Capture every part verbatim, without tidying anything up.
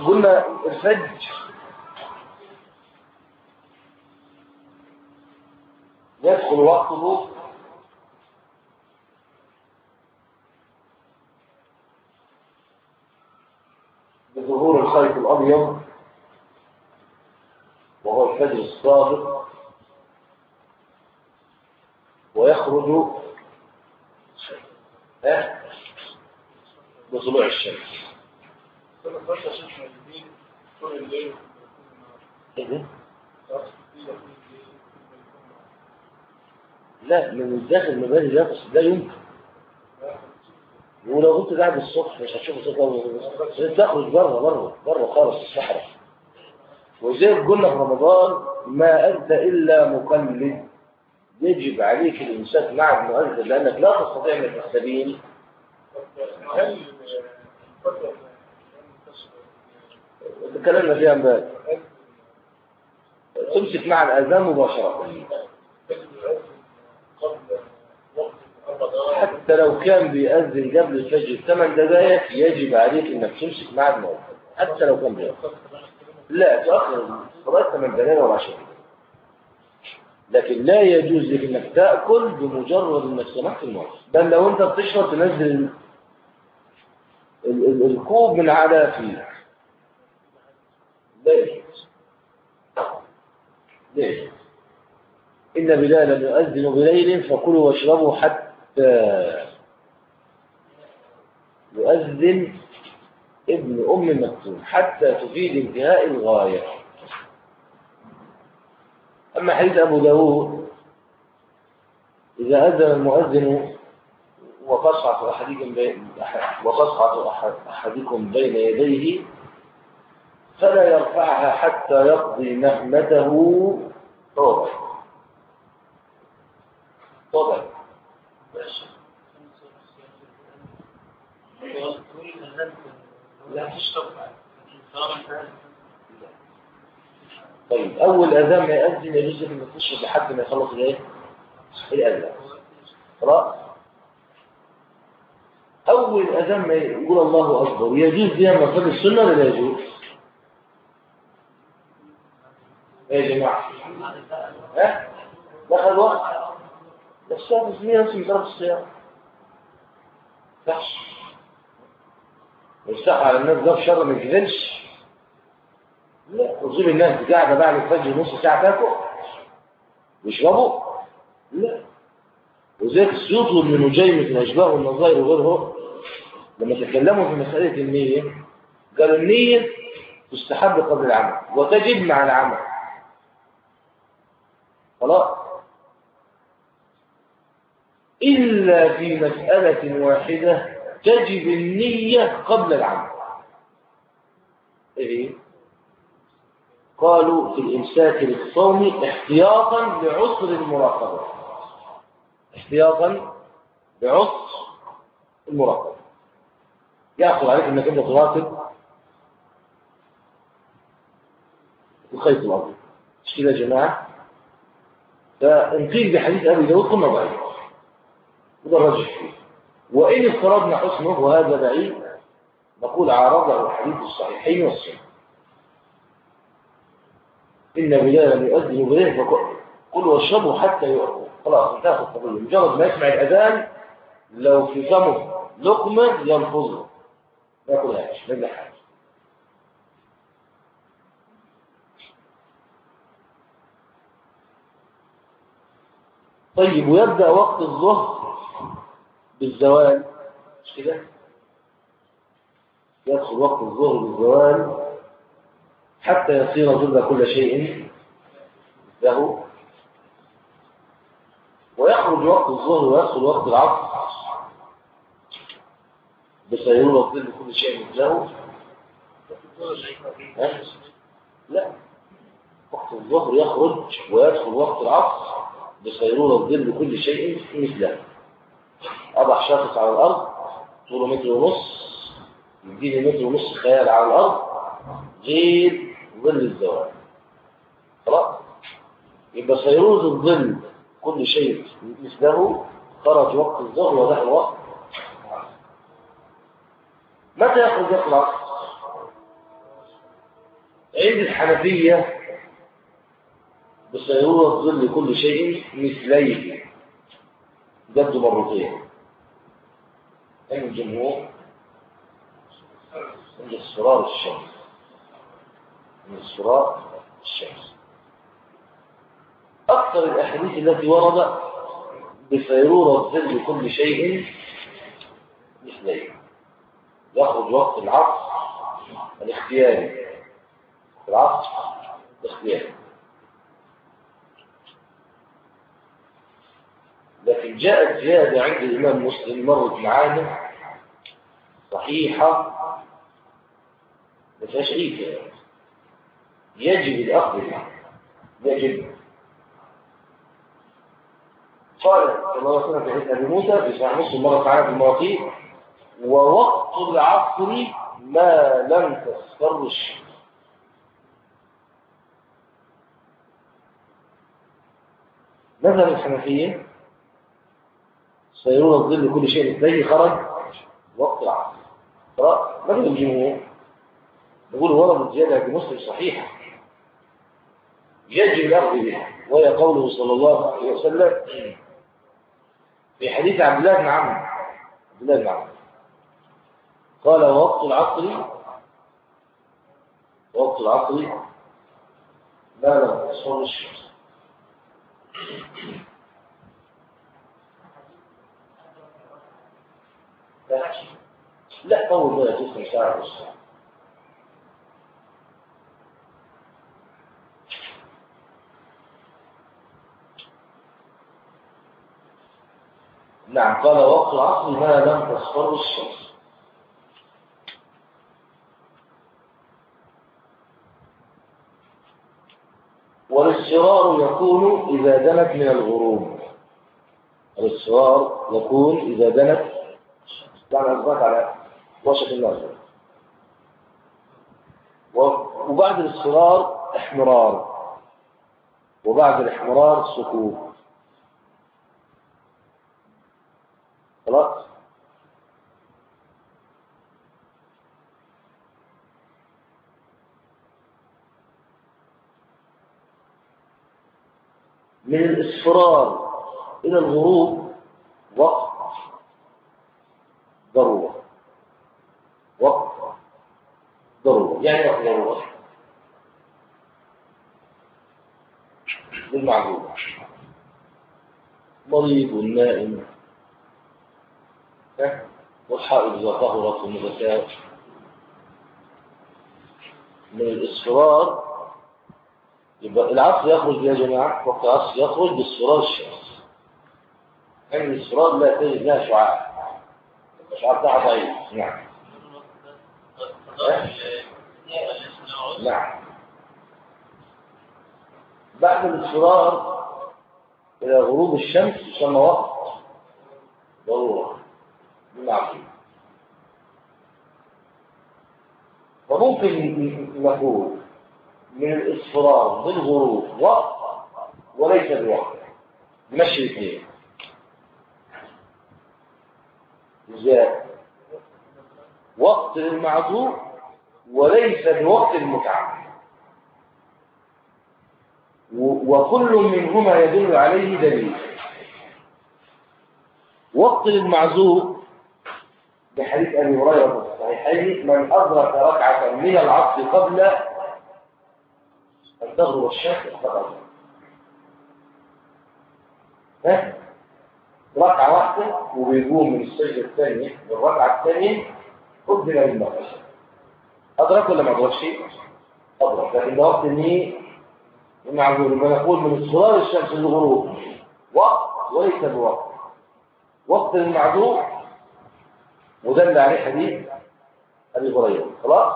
قلنا الفجر يدخل وقته بظهور الخيط الأبيض وهو الفجر الصادق، ويخرج بطلوع الشمس. لا، من الداخل مبادئ ده بس ده يمكن، ولو كنت قاعد الصبح مش هتشوف صوت، تخرج بره بره بره خالص الصحراء. وزي قلنا في رمضان ما أنت إلا مقلد، يجب عليك الإمساك مع المؤذن لأنك لا تستطيع أن تستبين. تكلمنا فيها امبارح، تمسك مع الأذان مباشرة حتى لو كان بيأذن قبل الفجر ثمان دقائق، يجب عليك انك تمسك مع المؤذن حتى لو كان بيأذن. لا تأخر صلاة ثمان دقائق ولا عشر، لكن لا يجوز لك انك تأكل بمجرد انك سمعت المؤذن. بل لو انت بتشرب تنزل الكوب من على فيه، لا يجوز. ليش؟ إن بلالا يؤذن بليل فكلوا واشربوا حتى يؤذن ابن أم مكتوم، حتى تفيد انتهاء الغاية. أما حديث أبو داود إذا أذن المؤذن وتصعد أحدكم بين وتصعد أحدكم بين يديه فلا يرفعها حتى يقضي نهمته طوبة طوبة. لا تشتغل. طيب أول أذان ما يأذن يجوز لك إنك تشرب لحد ما يخلص الإيه؟ الأذان. خلاص. أول أذان ما يقول الله أكبر يجوز لي أما صلي السنة ولا لا يجوز؟ يا جماعة ها؟ دخل وقت الساعة اسمها اسم ضرب الصيام فحش يستحى على الناس ده شر ما يجذلش. لا، وظيب الناس قاعدة بعد الفجر نص ساعة تاكل ويشربوا. لا، وذلك السيوط من نجيمة الأشباه والنظائر وغيره لما تكلموا في مسألة النية قالوا النية تستحب قبل العمل وتجب مع العمل. خلاص، إلا في مسألة واحدة تجب النية قبل العمل. إيه؟ قالوا في الإمساك للصوم احتياطا لعسر المراقبة، احتياطا لعسر المراقبة. يأخذ عليك أنك أنت تراقب الخيط الأبيض. مش كده يا جماعة؟ فانقيل بحديث أبي داود قلنا ضعيف وده الرجح فيه، وإن افترضنا حسنه وهذا بعيد نقول عارضه الحديث الصحيحين والسنة. إن بلالا يؤذن بليل فكلوا واشربوا حتى يؤذن. خلاص انتهت القضية. مجرد ما يسمع الأذان لو في فمه لقمة ينفذه ما ياكلهاش، ما يبلعهاش. طيب، ويبدأ وقت الظهر بالزوال، مش كده؟ يدخل وقت الظهر بالزوال حتى يصير ظل كل شيء له، ويخرج وقت الظهر ويدخل وقت العصر بصيرورة ظل كل شيء له. لا، وقت الظهر يخرج ويدخل وقت العصر بصيرورة ظل كل شيء مثله. أضع شاخص على الأرض طوله متر ونص يديني متر ونص خيال على الأرض غير ظل الزوال. خلاص، يبقى صيرورة الظل كل شيء مثله خرج وقت الظهر ودخل وقت. متى يخرج وقت العصر؟ عند الحنفية بصيرورة ظل كل شيء مثليه جد مرتين. عند الجمهور عند اصفرار الشمس عند اصفرار الشمس. أكثر الأحاديث التي وردت بصيرورة ظل كل شيء مثليه يخرج وقت العصر الاختياري، العصر الاختياري. لكن جاءت زيادة عند الإمام مسلم مرت معانا صحيحة ما فيهاش أي كلام، يجب الأخذ بها، يجب. قال صلى الله عليه وسلم في حديث أبي موسى في صحيح مسلم مرت معانا في المواقيت: ووقت العصر ما لم تصفر الشمس. مذهب الحنفية صيرورة ظل كل شيء مثليه خرج وقت العصر. مذهب الجمهور يقول وردت زيادة في مسلم صحيحة يجب الأخذ بها، وهي قوله صلى الله عليه وسلم في حديث عبد الله بن عمرو عبد الله بن عمرو قال: ووقت العصر وقت العصر ما لم تصفر الشمس. لا طول ما يجوز ساعة ونص. نعم، قال وقت العصر ما لم تصفر الشمس. والاصفرار يكون إذا دنت من الغروب. الاصفرار يكون إذا دنت يعني أصبحت على وشك النظر. وبعد الاصفرار احمرار، وبعد الاحمرار سكوت. خلاص. من الاصفرار إلى الغروب وقت ضرورة، وقت ضرورة. يعني وقت ضرورة للمعذور، مريض والنائم والحائض إذا طهرت والمغتاب. من الإصفرار يبقى العصر يخرج يا جماعة، وقت العصر يخرج باصفرار الشمس. يعني الإصفرار لا تجد لها شعاع، الشعاع بتاعها ضعيف. نعم نعم. بعد الإصفرار إلى غروب الشمس يسمى وقت ضرورة بالمعقول. وممكن نقول من الإصفرار للغروب وقت وليس بوقت، نمشي الاثنين. إزاي؟ وقت للمعذور وليس بوقت المتعمد، وكل منهما يدل عليه دليل. وقت للمعذور بحديث أبي هريرة في الصحيحين: من أدرك ركعة من العصر قبل أن تغرب الشمس فقد ها ركعة واحدة وبيقوم من السجدة الثانية بالركعة الثانية قدم للمغرب. أدرك ولا ما أدركش؟ أدرك. لكن ده وقت النية المعذور. لما نقول من اصفرار الشمس للغروب وقت وليس بوقت، وقت المعذور ودل عليه حديث أبي هريرة. خلاص.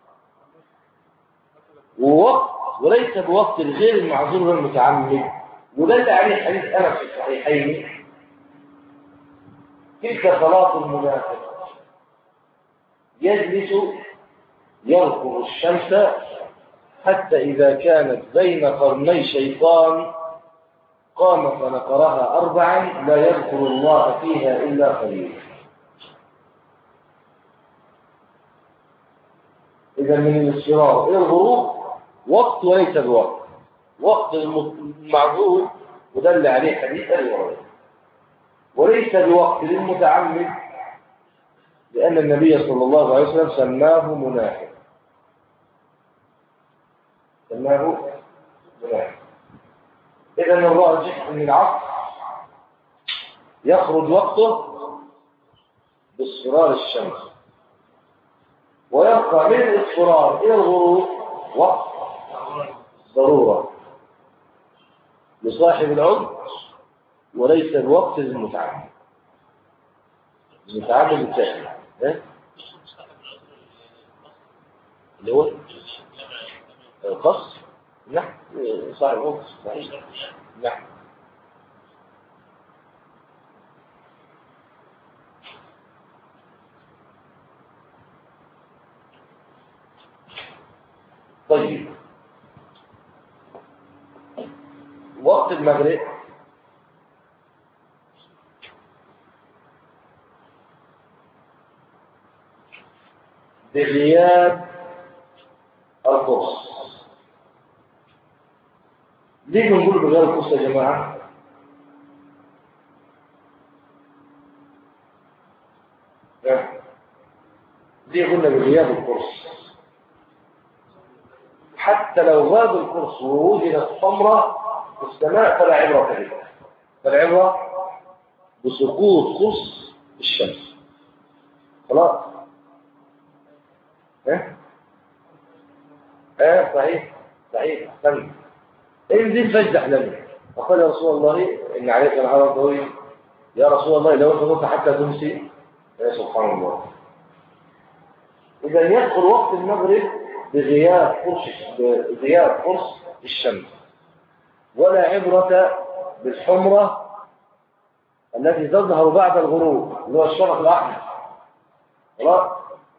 ووقت وليس بوقت الغير المعذور والمتعمد ودل عليه حديث أنس في الصحيحين: تلك صلاة المنافق يجلس يرقب الشمس حتى إذا كانت بين قرني شيطان قام فنقرها أربعا لا يذكر الله فيها إلا قليلا. إذا من الاصفرار إلى الغروب وقت وليس بوقت. وقت المعذور ودل عليه حديث أبي هريرة، وليس بوقت للمتعمد لأن النبي صلى الله عليه وسلم سماه منافق، سماه منافق. إذن الراجح أن العصر يخرج وقته باصفرار الشمس، ويبقى من الاصفرار إلى الغروب وقت ضرورة لصاحب العذر وليس الوقت للمتعمد. المتعمد الثاني اللي هو القص. نعم صاحب العذر صحيح. نعم. طيب وقت المغرب بغياب القرص. ليه بنقول بغياب القرص يا جماعة؟ ليه قلنا بغياب القرص؟ حتى لو غاب القرص ووجدت حمرة في السماء فلا عبرة به، فالعبرة بسقوط قرص الشمس. خلاص؟ ها؟ اه صحيح صحيح. استنى انزل فاجدح لنا. فقال يا رسول الله ان عليك نهارا طويل، يا رسول الله لو انت قلت حتى تمسي. يا سبحان الله. اذا يدخل وقت المغرب بغياب قرص بغياب قرص الشمس، ولا عبرة بالحمرة التي تظهر بعد الغروب اللي هو الشفق الأحمر. خلاص؟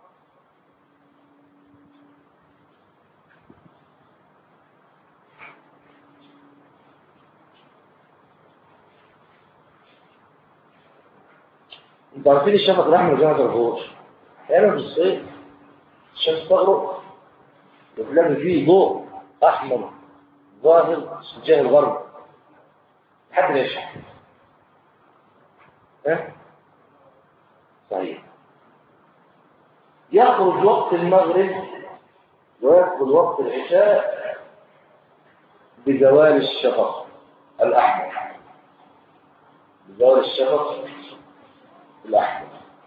انتوا عارفين الشفق الأحمر زي ما تغربوش أحيانا في الصيف الشمس تغرب وتلاقي فيه ضوء أحمر ظاهر اتجاه الغرب لحد العشاء. ها؟ صحيح. يخرج وقت المغرب ويدخل وقت العشاء بزوال الشفق الأحمر، بزوال الشفق الأحمر.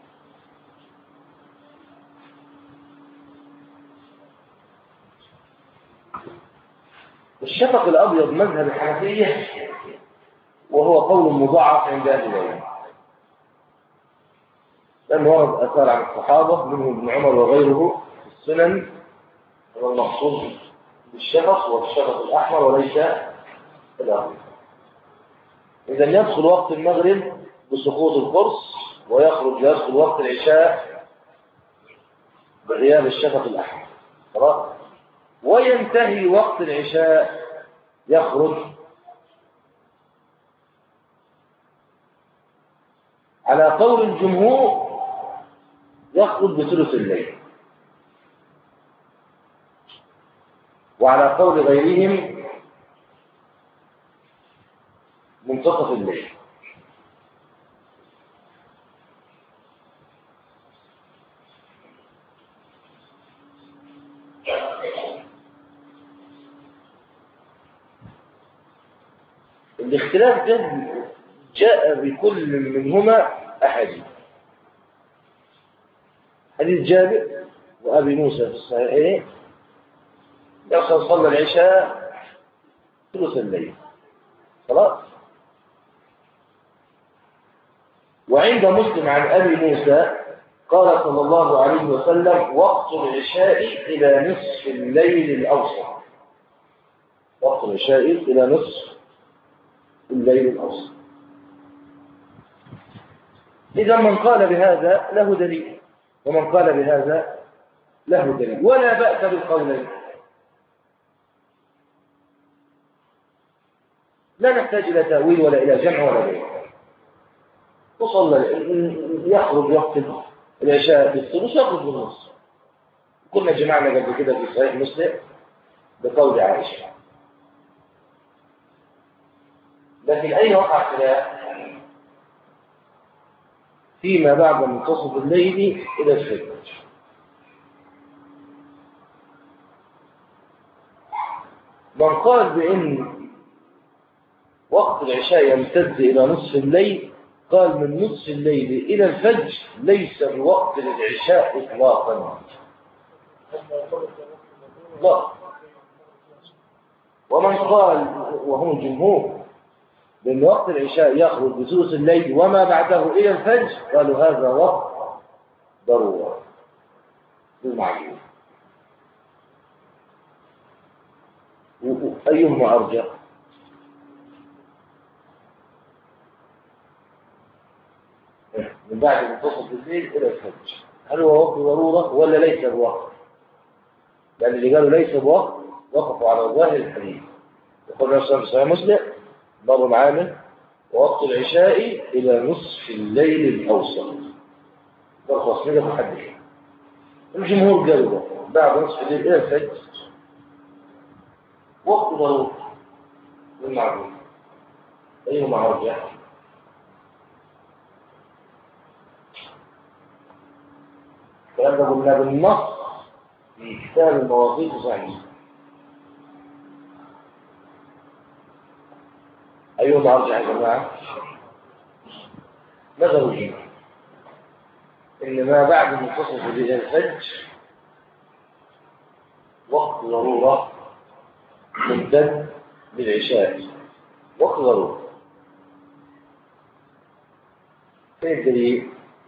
الشفق الأبيض مذهب الحنفية وهو قول مضاعف عند أهل العلم، لأنه ورد آثار عن الصحابة منهم ابن عمر وغيره في السنن، والمقصود بالشفق والشفق الأحمر وليس الأبيض. إذا يدخل وقت المغرب بسقوط القرص، ويخرج يدخل وقت العشاء بغياب الشفق الأحمر. خلاص؟ وينتهي وقت العشاء يخرج على قول الجمهور يخرج بثلث الليل، وعلى قول غيرهم منتصف الليل. الاختلاف ده جاء بكل منهما أحاديث. حديث جابر وأبي موسى في الصحيحين يقول صلى العشاء ثلث الليل. خلاص؟ وعند مسلم عن أبي موسى قال صلى الله عليه وسلم وقت العشاء إلى نصف الليل الأوسط. وقت العشاء إلى نصف الليل الأوسط. إذا من قال بهذا له دليل، ومن قال بهذا له دليل، ولا بأس بالقولين. لا نحتاج إلى تأويل ولا إلى جمع ولا غيره. وصلنا يخرج وقت العشاء بالثلث يخرج بالنص. كنا جمعنا قبل كده في صحيح مسلم بقول عائشة. لكن أين وقع الخلاف؟ فيما بعد منتصف الليل إلى الفجر. من قال بأن وقت العشاء يمتد إلى نصف الليل قال من نصف الليل إلى الفجر ليس بوقت للعشاء إطلاقا. لا. ومن قال وهم الجمهور بأن وقت العشاء يخرج بثلث الليل وما بعده إلى الفجر قالوا هذا وقت ضرورة بالمعلوم. أيهما أرجح؟ من بعد منتصف الليل إلى الفجر هل هو وقت ضرورة ولا ليس بوقت؟ لأن اللي قالوا ليس بوقت وقفوا على ظاهر الحديث. يقول الرسول صلى الله عليه وسلم مر معانا ووقت العشاء إلى نصف الليل الأوسط. برخص نجد محدث. الجمهور قالوا بعد نصف الليل إلى الفجر وقت ضرورة بالمعلوم. أيهما أرجح؟ الكلام ده قلنا بالنص في كتاب المواقيت صحيح. أيهما أرجح يا جماعة؟ نظر الجمهور إن ما بعد منتصف الليل إلى الفجر وقت ضرورة ممتد للعشاء. وقت ضرورة. فين الدليل؟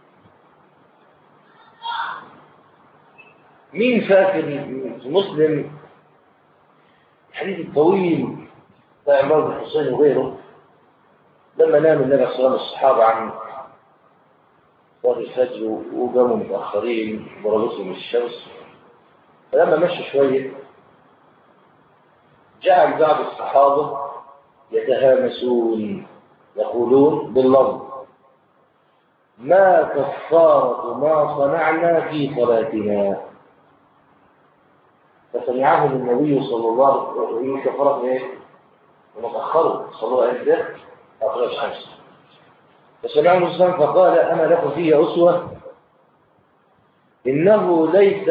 مين فاكر في مسلم الحديث الطويل بتاع عمران بن حسين وغيره لما نام النبي صلى الله عليه وسلم الصحابة عن صلاة الفجر وقاموا متأخرين ضربتهم الشمس، فلما مشوا شوية جعل بعض الصحابة يتهامسون يقولون باللفظ ما كفارة ما صنعنا في صلاتنا. فسمعهم النبي صلى الله عليه وسلم كفارة ايه؟ ومتأخروا صلوا عند أطراف الشمس. فسمعهم الإسلام فقال أنا لكم فيه أسوة إنه ليس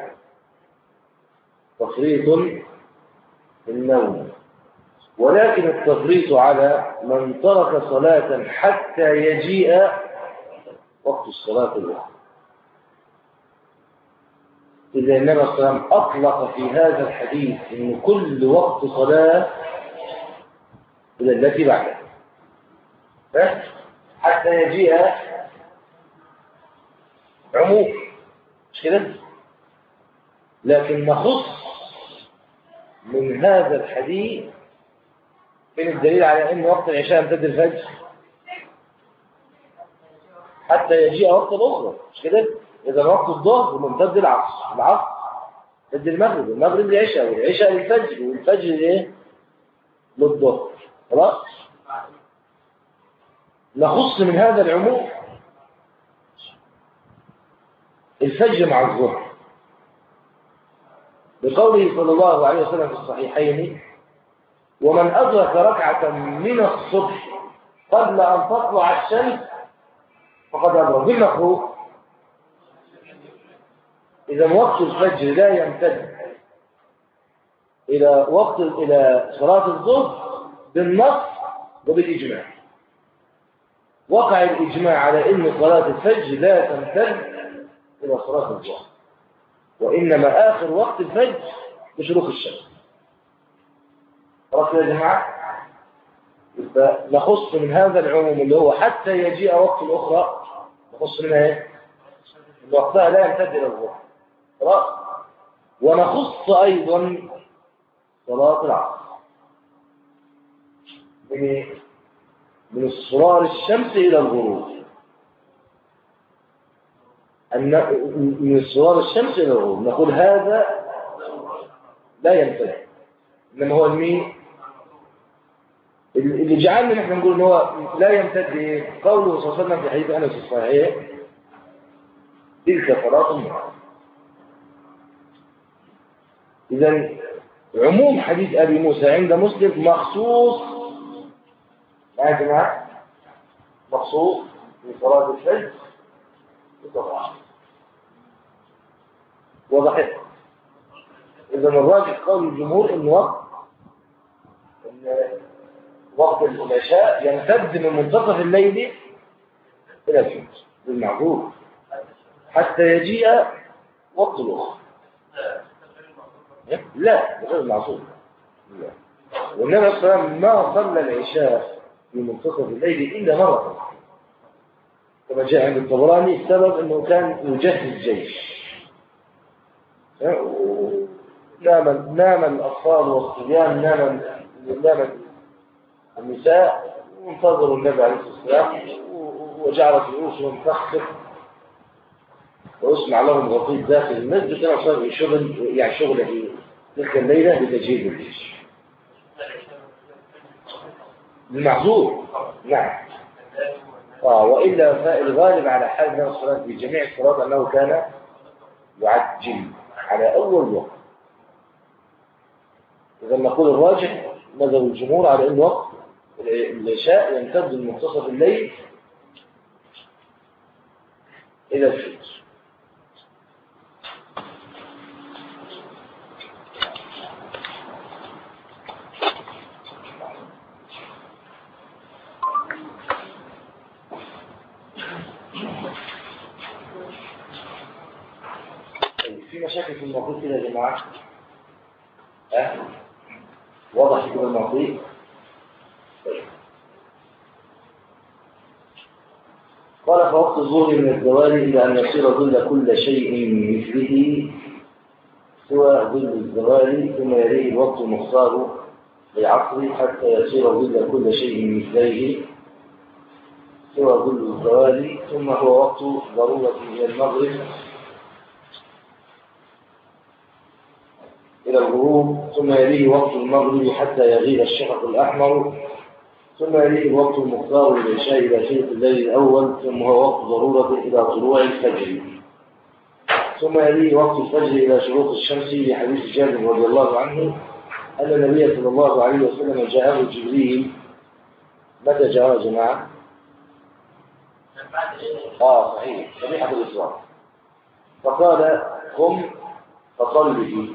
تفريط في النوم ولكن التفريط على من ترك صلاة حتى يجيء وقت الصلاة الأخرى. إذا النبي صلى الله عليه وسلم أطلق في هذا الحديث إن كل وقت صلاة إلى التي بعدها حتى يجيء عموم مش كده؟ لكن نخص من هذا الحديث فين الدليل على أن وقت العشاء يمتد الفجر حتى يجيء وقت الأخرى مش كده؟ إذا وقت الظهر ممتد العصر العصر ممتد المغرب المغرب للعشاء والعشاء للفجر والفجر لإيه؟ للظهر. خلاص؟ نخص من هذا العموم الفجر مع الظهر بقوله صلى الله عليه وسلم في الصحيحين ومن أدرك ركعة من الصبح قبل أن تطلع الشمس فقد أدرك. بالمفهوم إذا وقت الفجر لا يمتد إلى وقت إلى صلاة الظهر بالنص وبالإجماع. وقع الإجماع على أن صلاة الفجر لا تمتد إلى صلاة الظهر وإنما آخر وقت الفجر بشروق الشمس. خلاص يا جماعة؟ نخص من هذا العموم اللي هو حتى يجيء وقت الأخرى نخص منها إيه؟ وقتها لا يمتد إلى الظهر. خلاص؟ ونخص أيضا صلاة العصر من من اصفرار الشمس إلى الغروب. أن من اصفرار الشمس إلى الغروب نقول هذا لا يمتد إنما هو المين اللي جعلنا نحن نقول إن هو لا يمتد إيه؟ قوله صلى الله عليه وسلم في حديث أنس الصحيح تلك صلاة النهار. إذن عموم حديث أبي موسى عند مسلم مخصوص يا جماعة، مخصوص في صلاة الفجر بطبعا. وضحت. إذا الراجح قول الجمهور إن وقت إن وقت العشاء يمتد من منتصف الليل إلى الفجر بالمعقول حتى يجيء وقت الأخرى. لا غير معصوم. لا. والنبي صلى الله عليه وسلم ما صلى العشاء في منتصف الليل إلا مرة، كما جاء عند الطبراني. السبب أنه كان يجهز جيش، نام نام الأطفال والصبيان، نام نام النساء، وانتظروا النبي عليه الصلاة والسلام، وجعلت رؤوسهم تخطف ويسمع لهم غطيط داخل المسجد. كانوا صاروا شغل يعني شغل في تلك الليلة بتجهيز الجيش المعذور. نعم. آه وإلا فالغالب على حال من الصلاة في جميع الصلاة أنه كان يعجل على أول وقت. إذا نقول الراجح مذهب الجمهور على أن وقت العشاء يمتد من منتصف الليل إلى الفجر. في مشاكل في الموضوع كده يا جماعة؟ ها؟ أه؟ واضح كده الموضوع؟ قال فوقت الظهر من الزوال إلى أن يصير ظل كل شيء مثله سوى ظل الزوال، ثم يليه الوقت المختار للعصر حتى يصير ظل كل شيء مثله سوى ظل الزوال، ثم هو وقت ضرورة إلى المغرب إلى الغروب، ثم يليه وقت المغرب حتى يغيب الشفق الأحمر، ثم يليه الوقت المختار للعشاء إلى ثلث الليل الأول، ثم هو وقت ضرورة إلى طلوع الفجر، ثم يليه وقت الفجر إلى شروق الشمس لحديث جابر رضي الله عنه أن النبي صلى الله عليه وسلم جاءه جبريل. متى جاءه يا جماعة؟ آه صحيح، صحيح الإسراء. فقال قم فصل به،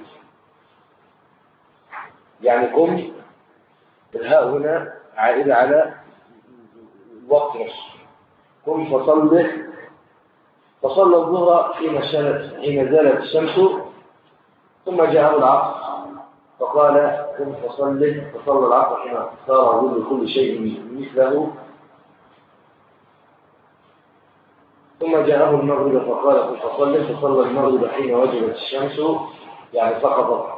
يعني قم الهاء هنا عائدة على وقت نصف. قم فصل فصلى الظهر حين حين زالت الشمس، ثم جاءه العصر فقال قم فصل فصلى العصر حين صار ظل كل شيء مثله، ثم جاءه المغرب فقال قم فصل فصلى المغرب حين وجبت الشمس يعني سقطت،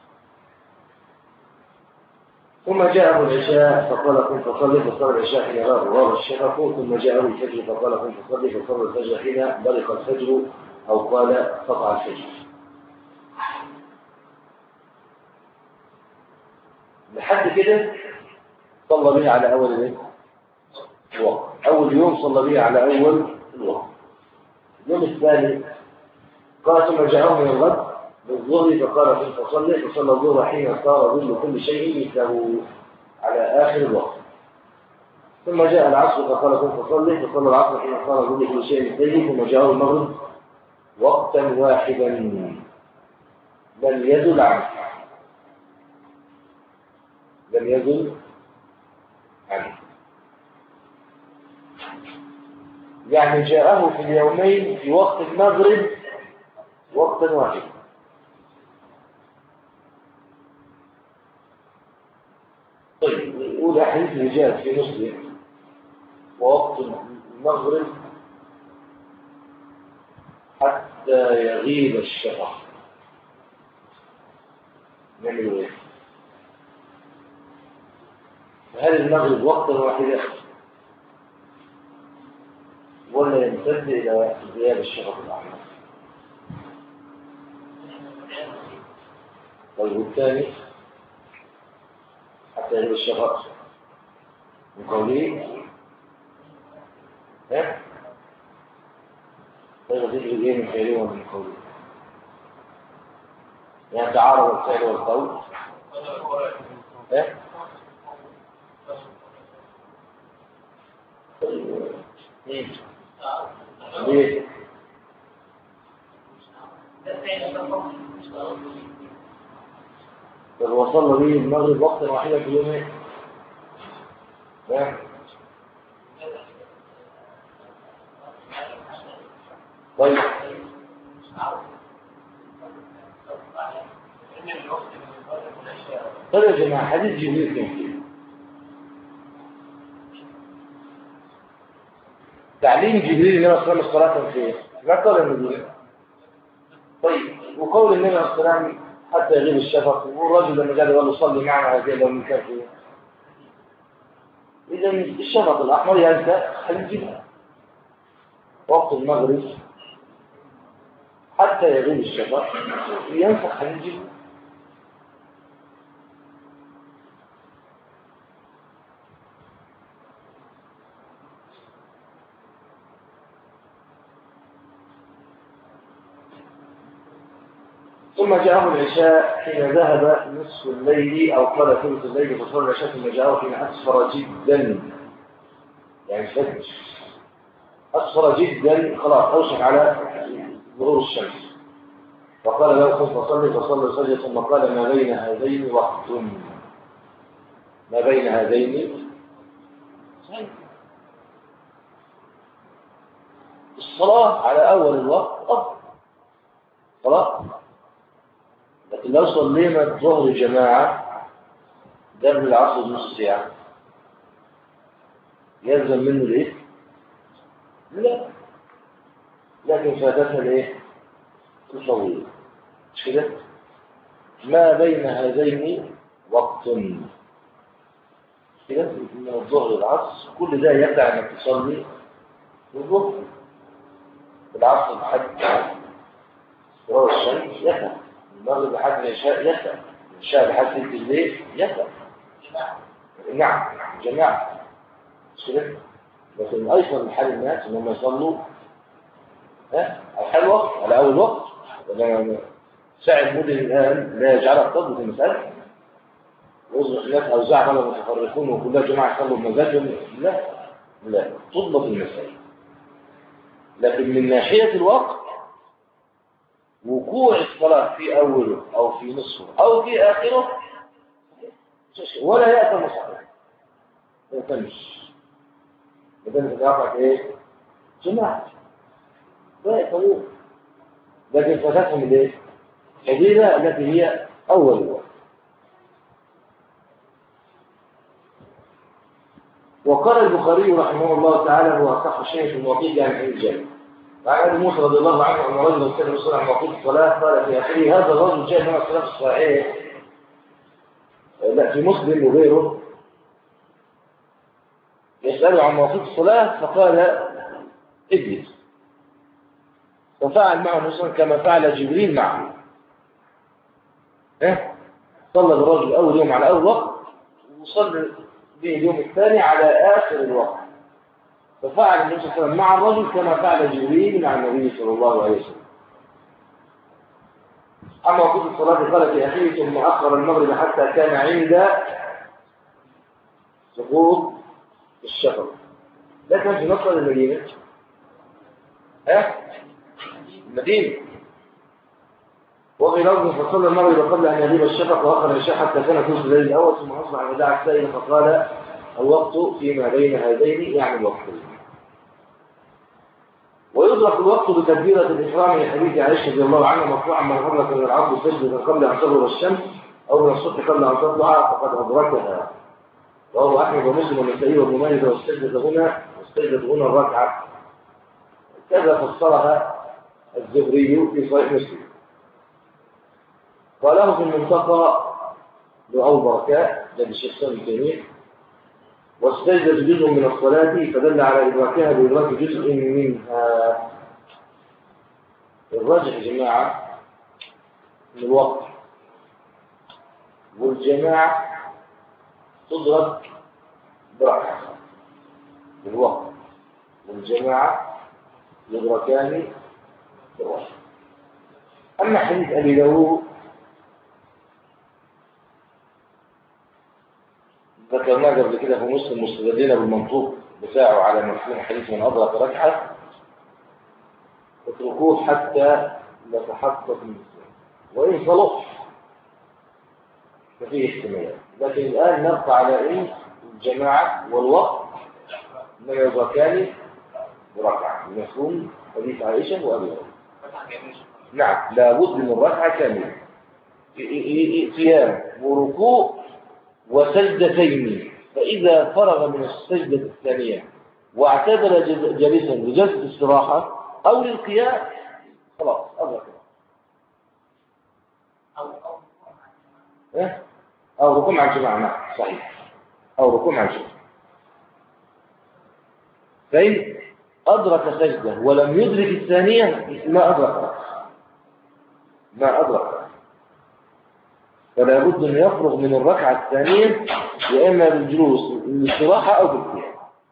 ثم جاءه العشاء فقال قم فصل فصلى العشاء حين غاب الشفق، ثم جاءه الفجر فقال قم فصل فصلى الفجر حين برق الفجر أو قال قطع الفجر. لحد كده صلى به على أول الوقت. أول يوم صلى به على أول الوقت. اليوم الثاني قال ثم جاءه من الغد بالظهر فقال قم فصل فصلى الظهر حين صار ظل كل شيء مثله على آخر الوقت، ثم جاء العصر فقال قم فصل فصلى العصر حين صار ظل كل شيء مثله، ثم جاءه المغرب وقتا واحدا لم يزل عنه لم يزل عنه يعني جاءه في اليومين في وقت المغرب وقتا واحدا. طيب نقول أحاديث اللي جاءت في مسلم ووقت المغرب حتى يغيب الشفق، نعمل ايه؟ هل المغرب وقتا واحدا ولا يمتد إلى غياب الشفق الأحمر؟ طيب والثاني حتى يغيب الشفق من قوله ها؟ طيب ذكر ايه من فعله ومن قوله؟ يعني تعارض الفعل والقول ايه ليه طب وصلنا بيه المغرب وقتا واحدا في يومين ايه طيب طيب يا جماعة حديث جبريل كيف تعليم جبريل النبي صلى الله عليه وسلم الصلاة فيه ما قال النبي طيب وقول النبي صلى الله عليه وسلم حتى يغيب الشفق والرجل لما قال له صلي معنا هذه لو من كان فيه إذا الشفق الأحمر ينسى حديث جبريل وقت المغرب حتى يغيب الشفق ينسخ حديث جبريل ثم جاءه العشاء حين ذهب نصف الليل أو قال ثلث الليل فصار العشاء ثم جاءه حين أسفر جدا يعني فجر أسفر جدا خلاص أوشك على ظهور الشمس فقال له قم فصلي فصلي سجد ثم قال ما بين هذين وقت ما بين هذين الصلاة على أول الوقت أفضل صلاة لكن لو صلينا الظهر جماعة قبل العصر نص ساعة يلزم منه الايه؟ لا لكن فاتتنا الايه؟ الطويل مش كده؟ ما بين هذين وقت كده من الظهر للعصر كل ده يدعي انك تصلي الظهر بالعصر لحد استواء الشمس يفهم المغرب لحد العشاء يفهم العشاء لحد ثلث الليل يفهم نعم جماعة مش كده؟ لكن ايضا من حال الناس انهم يصلوا ها على حال وقت على اول وقت ساعة مدن الان لا يجعلها تضبط المسألة ويصبح الناس اوزاع ولا متفرقون وكلها جماعة يصلوا بمزاجهم لا لا تضبط المسألة لكن من ناحية الوقت وقوع الصلاة في أوله أو في نصفه أو في آخره ولا يأتي مصحف ما يتمش بدل تتعرف إيه جماعة لا يتموه لكن فتاتهم الإيه فضيلة التي هي أول الوقت وقال البخاري رحمه الله تعالى هو أصح شيء في المواقيت عن الجنة وعن ابي موسى رضي الله عنه ان رجلا كان يصلي عن مواقيت الصلاه قال في اخره هذا الرجل جاء من الصلاه الصحيحه لا في مسلم وغيره يساله عن مواقيت الصلاه فقال اجلس ففعل معه مسلم كما فعل جبريل معه ها صلى الرجل اول يوم على اول وقت وصلى به اليوم الثاني على اخر الوقت ففعل النبي صلى الله عليه وسلم مع الرجل كما فعل جبريل مع النبي صلى الله عليه وسلم أما وقت الصلاة قال في أخيه ثم أخر المغرب حتى كان عند سقوط الشفق ده كان في مصر المدينة ها المدينة وفي لفظ فصلى المغرب قبل أن يغيب الشفق وأخر العشاء حتى كان ثلث الليل الأول ثم أصبح وداع السائل فقال الوقت فيما بين هذين يعني الوقتين ويدرك الوقت بتكبيرة الإحرام لحديث عائشة رضي الله عنها مرفوعا من أدرك من العبد سجدة قبل أن تغرب الشمس أو من الصبح قبل أن تطلع فقد أدركها وهو أحمد ومسلم والنسائي وابن ماجه والسجدة هنا والسجدة هنا الركعة كذا فسرها الزهري في صحيح مسلم قاله في المنطقة لأبو بركاء ده الشيخ سامي التيمية والسجدة جزء من الصلاة فدل على إدراكها بإدراك جزء منها الراجح يا جماعة من الوقت والجماعة تدرك بركة بالوقت والجماعة يدركان بالوقت أما حديث أبي داود ذكرناه قبل كده في مسلم مستدلين بالمنطوق بتاعه على مفهوم حديث من أدرك ركعة، اتركوه حتى نتحقق من السنة، وإن صلح ففيه احتمال. لكن الآن نبقى على إن الجماعة والوقت ما يدركان بركعة، مفهوم حديث عائشة وأبي هريرة. نعم، لابد من ركعة كاملة، قيام وركوع وسجدتين. فإذا فرغ من السجدة الثانية واعتدل جالسا لجلسة استراحة أو للقيام خلاص أدرك. إيه؟ أو ركوع مع الجماعة. نعم صحيح، أو ركوع مع الجماعة. فإن أدرك سجدة ولم يدرك الثانية ما أدرك ما أدرك فلا بد أن يفرغ من الركعة الثانية، يا إما بالجلوس للاستراحة أو بالقيام.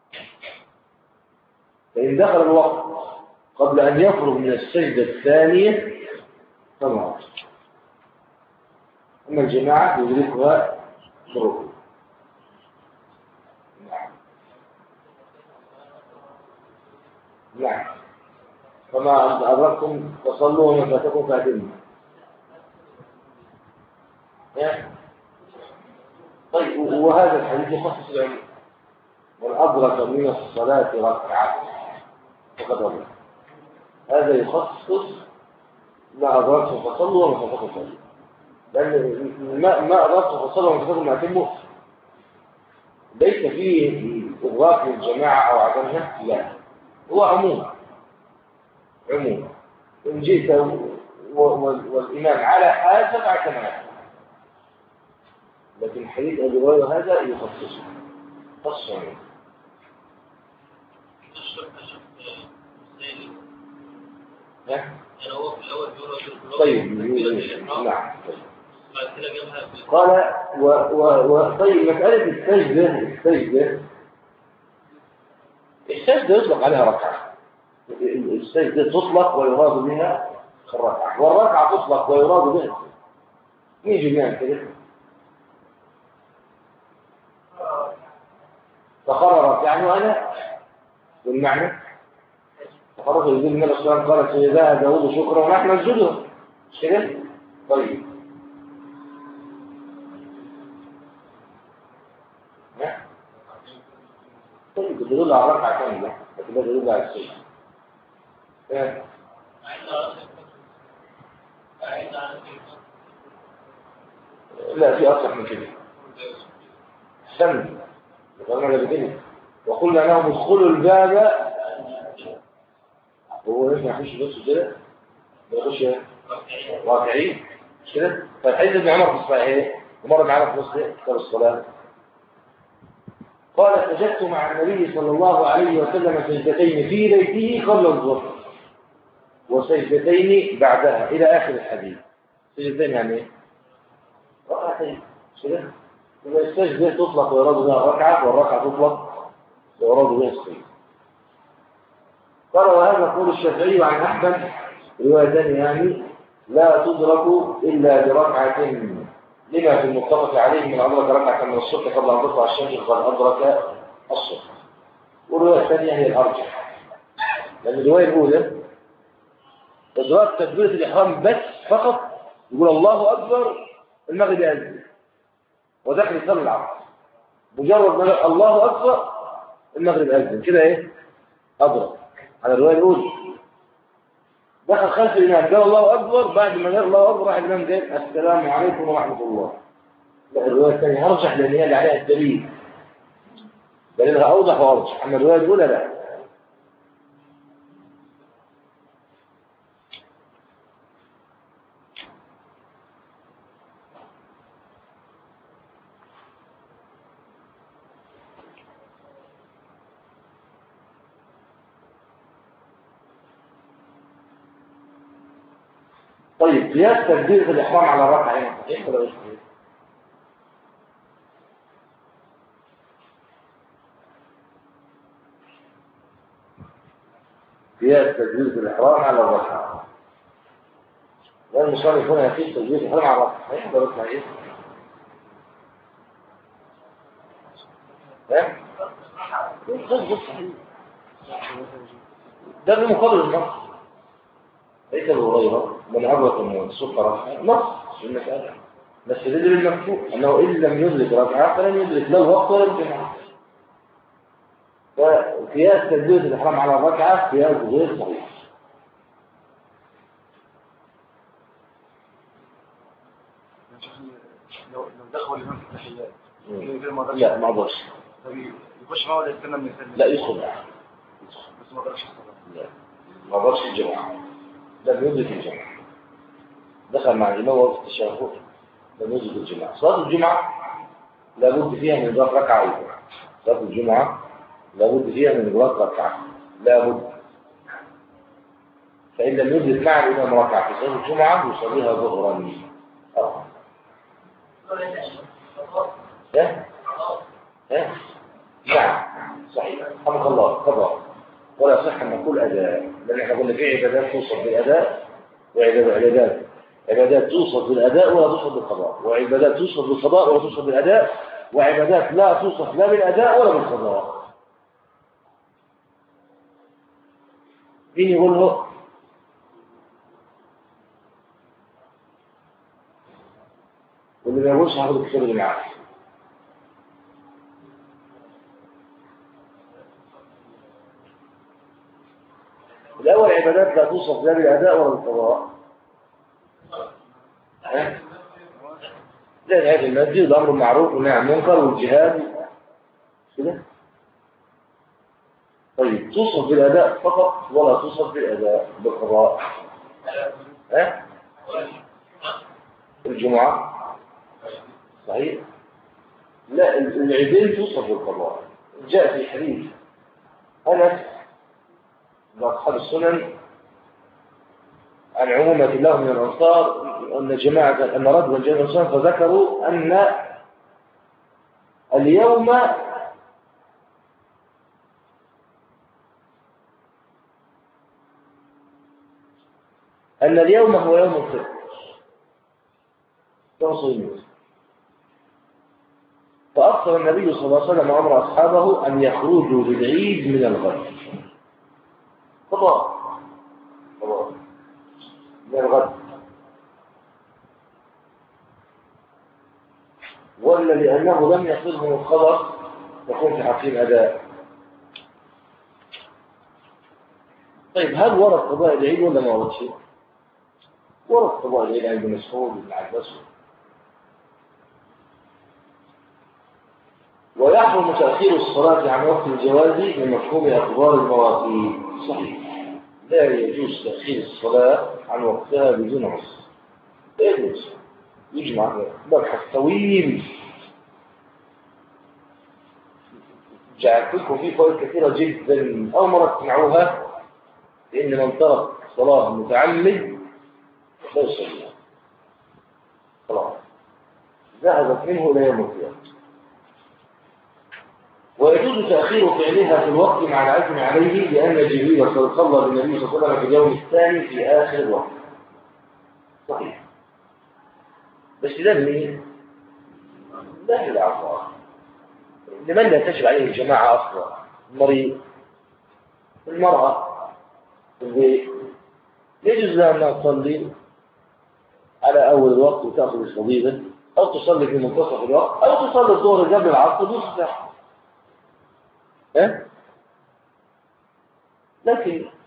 فإن دخل الوقت قبل أن يفرغ من السجدة الثانية فما. أما الجماعة يدركها بالركوع. نعم، فما أدركتم فصلوا وما فاتكم فاتموا. طيب، وهذا الحديث يخصص العلم، من أدرك من الصلاة ركعة فقد أدرك. هذا يخصص ما أدركتم فصلوا وما فاتكم فاتموا، لأن ما ما أدركتم فصلوا وما فاتكم فاتموا ليس فيه إدراك للجماعة أو عدمها، لا، هو عموم عموم. إن جئت والإمام على حال سبع كمال، لكن حديث أبي هريرة هذا يخصصه خصوصا. طيب، نعم. قال و و طيب، مسألة السجدة السجدة السجدة يطلق عليها ركعة. السجدة تطلق ويراد بها الركعة، والركعة تطلق ويراد بها يجي بها كده. تقررت يعني وأنا بالمعنى تقررت يقول النبي صلى الله عليه وسلم قال سيدها داود شكرا ونحن نسجدها كده. طيب، طيب تدل على ركعة كاملة، لكن لا تدل على السجد. لا، في أصح من كده. سن قلنا لبدني وقلنا لهم ادخلوا الباب، هو لازم يخش بس كده يخش راكعين كده. فالحديث ابن عمر في الصحيح ومر معنا في مسلم كتاب الصلاة قال سجدت مع النبي صلى الله عليه وسلم سجدتين في بيته قبل الظهر وسجدتين بعدها إلى آخر الحديث. سجدتين يعني ايه؟ ركعتين كده. إذا السجدة تطلق ويراد بها الركعة، والركعة تطلق ويراد بها السجدة. قال وهذا قول الشافعي عن أحمد روايتان يعني لا تدرك إلا بركعة، لما في المتفق عليه من أدرك ركعة من الصبح قبل أن تطلع الشمس قد أدرك الصبح. والرواية الثانية هي الأرجح، لأن الرواية الأولى إدراك تكبيرة الإحرام بس فقط، يقول الله أكبر المغرب يأذن ودخل يصلي العصر، مجرد ما الله أكبر المغرب يأذن كده إيه أدرك. على الرواية الأولى دخل خلف الإمام قال الله أكبر، بعد ما قال الله أكبر راح الإمام قال السلام عليكم ورحمة الله. لا، الرواية الثانية أرجح لأن هي اللي عليها الدليل، دليلها أوضح وأرجح. أما الرواية الأولى لا. طيب، قياس تكبيرة الإحرام على الركعة هنا صحيح ولا مش صحيح؟ قياس تكبيرة الإحرام على الركعة، لأن المصنف هنا يقيس تكبيرة الإحرام على الركعة صحيح ولا مش صحيح؟ ها؟ ده صحيح. ده بمقابل النص. ليس الهريرة من أدرك من السكر نص في المسألة، بس تدري المكتوب أنه إن لم يدرك ركعة فلن يدرك لا الوقت ولا الجمعة. فقياس تكبيرة الإحرام على الركعة قياس غير صحيح. لو لو دخل الإمام في التحيات لا ما أقدرش. يخش معه ولا يستنى من يسلم؟ لا يدخل معه بس ما قدرش الصلاة. لا ما أقدرش الجمعة، لم يدرك الجمعة. دخل مع الإمام وقت التشهد لم يدرك الجمعة. صلاة الجمعة لابد فيها من إدراك ركعة أيضا. صلاة الجمعة لابد فيها من إدراك ركعة لابد. فإن لم يدرك مع الإمام ركعة في صلاة الجمعة يصليها ظهرا. أه ها ها نعم صحيح. رحمك الله قضاء ولا صح أن نقول أداء، لأن احنا قلنا في عبادات توصف بالأداء وعبادات عبادات توصف بالأداء ولا توصف بالقضاء، وعبادات توصف بالقضاء ولا توصف بالأداء، وعبادات لا توصف لا بالأداء ولا بالقضاء. مين يقول له؟ واللي ما يقولش هاخد الكتاب اللي معاه. الأول عبادات لا توصف لا بالأداء ولا بالقضاء. ها؟ لا الهدي المادي والأمر المعروف والنهي عن المنكر والجهاد كده. طيب توصف بالأداء فقط ولا توصف بالأداء بالقضاء؟ ها؟ الجمعة صحيح؟ لا العيدين توصف بالقضاء. جاء في حديث أنس أصحاب السنن عن عمومة الله من الأنصار أن جماعة أن رجلا جاء من الأنصار فذكروا أن اليوم أن اليوم هو يوم الفطر يوم صيام. فأخبر النبي صلى الله عليه وسلم أمر أصحابه أن يخرجوا للعيد من الغد. قضاء قضاء من الغد، ولا لأنه لم يصلهم الخبر يكون في حقهم أداء. طيب هل ورد قضاء العيد ولا ما ورد شيء؟ ورد قضاء العيد عند مسعود بن عباس. ويحرم تأخير الصلاة عن وقت الجواز من مفهوم أخبار المواقيت. صحيح لا يجوز تأخير الصلاة عن وقتها بدون عذر. لا يجوز. يجمع مبحث طويل جعلت لكم فيه فوائد كثيرة جدا أول مرة تسمعوها، لأن من ترك صلاة متعمد لا يصلي خلاص ذهبت منه إلى يوم القيامة. ويجوز تأخير فعلها في الوقت مع العزم عليه، لأن جبريل قد صلى بالنبي صلى الله عليه وسلم في اليوم الثاني في آخر الوقت. صحيح. بس ده مين؟ لا العفو لمن لا تجب عليه الجماعة أصلا. المريض، المرأة، البيت، يجوز لها أنها تصلي على أول الوقت وتأخذ الفضيلة، أو تصلي في منتصف الوقت، أو تصلي الظهر قبل العصر نصف ساعة. ها؟ لكن